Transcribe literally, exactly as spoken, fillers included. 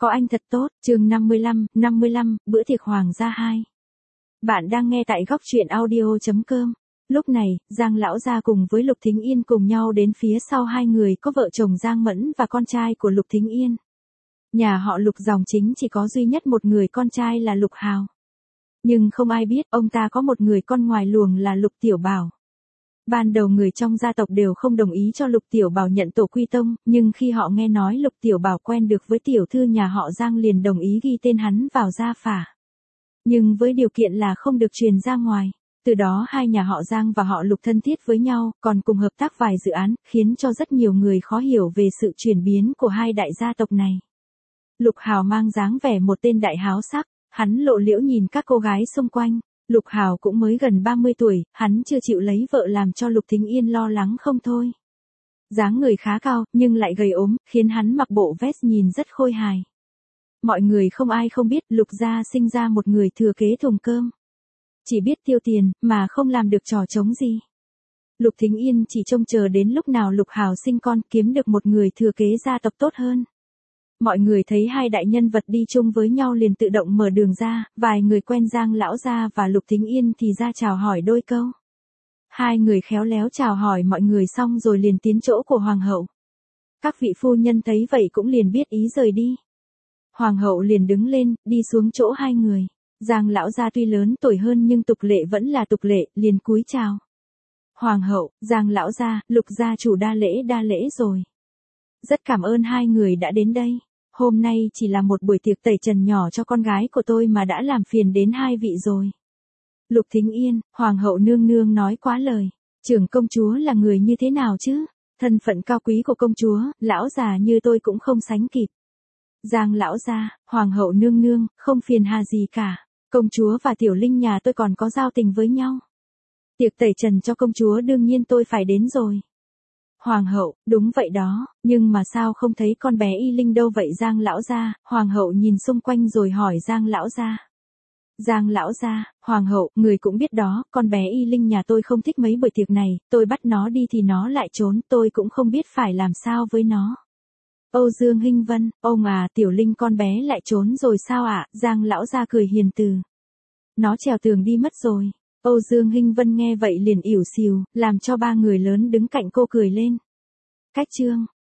Có anh thật tốt, chương năm mươi lăm, năm mươi lăm, bữa tiệc hoàng gia hai. Bạn đang nghe tại góc truyện audio chấm com. Lúc này, Giang lão gia cùng với Lục Thính Yên cùng nhau đến phía sau hai người có vợ chồng Giang Mẫn và con trai của Lục Thính Yên. Nhà họ Lục dòng chính chỉ có duy nhất một người con trai là Lục Hào. Nhưng không ai biết ông ta có một người con ngoài luồng là Lục Tiểu Bảo. Ban đầu người trong gia tộc đều không đồng ý cho Lục Tiểu Bảo nhận tổ quy tông, nhưng khi họ nghe nói Lục Tiểu Bảo quen được với tiểu thư nhà họ Giang liền đồng ý ghi tên hắn vào gia phả. Nhưng với điều kiện là không được truyền ra ngoài. Từ đó hai nhà họ Giang và họ Lục thân thiết với nhau, còn cùng hợp tác vài dự án, khiến cho rất nhiều người khó hiểu về sự chuyển biến của hai đại gia tộc này. Lục Hào mang dáng vẻ một tên đại háo sắc, hắn lộ liễu nhìn các cô gái xung quanh. Lục Hào cũng mới gần ba mươi tuổi, hắn chưa chịu lấy vợ làm cho Lục Thính Yên lo lắng không thôi. Dáng người khá cao, nhưng lại gầy ốm, khiến hắn mặc bộ vest nhìn rất khôi hài. Mọi người không ai không biết Lục gia sinh ra một người thừa kế thùng cơm. Chỉ biết tiêu tiền, mà không làm được trò trống gì. Lục Thính Yên chỉ trông chờ đến lúc nào Lục Hào sinh con kiếm được một người thừa kế gia tộc tốt hơn. Mọi người thấy hai đại nhân vật đi chung với nhau liền tự động mở đường ra, vài người quen Giang lão gia và Lục Thính Yên thì ra chào hỏi đôi câu. Hai người khéo léo chào hỏi mọi người xong rồi liền tiến chỗ của hoàng hậu. Các vị phu nhân thấy vậy cũng liền biết ý rời đi. Hoàng hậu liền đứng lên, đi xuống chỗ hai người. Giang lão gia tuy lớn tuổi hơn nhưng tục lệ vẫn là tục lệ, liền cúi chào. Hoàng hậu, Giang lão gia, Lục gia chủ đa lễ đa lễ rồi. Rất cảm ơn hai người đã đến đây. Hôm nay chỉ là một buổi tiệc tẩy trần nhỏ cho con gái của tôi mà đã làm phiền đến hai vị rồi. Lục Thính Yên, hoàng hậu nương nương nói quá lời. Trưởng công chúa là người như thế nào chứ? Thân phận cao quý của công chúa, lão già như tôi cũng không sánh kịp. Giang lão gia, hoàng hậu nương nương, không phiền hà gì cả. Công chúa và tiểu linh nhà tôi còn có giao tình với nhau. Tiệc tẩy trần cho công chúa đương nhiên tôi phải đến rồi. Hoàng hậu, đúng vậy đó, nhưng mà sao không thấy con bé Y Linh đâu vậy Giang lão gia? Hoàng hậu nhìn xung quanh rồi hỏi Giang lão gia. Giang lão gia, hoàng hậu, người cũng biết đó, con bé Y Linh nhà tôi không thích mấy buổi tiệc này, tôi bắt nó đi thì nó lại trốn, tôi cũng không biết phải làm sao với nó. Âu Dương Hinh Vân, ông à, tiểu Linh con bé lại trốn rồi sao ạ? Giang lão gia cười hiền từ. Nó trèo tường đi mất rồi. Âu Dương Hinh Vân nghe vậy liền ỉu xìu, làm cho ba người lớn đứng cạnh cô cười lên. Cách chương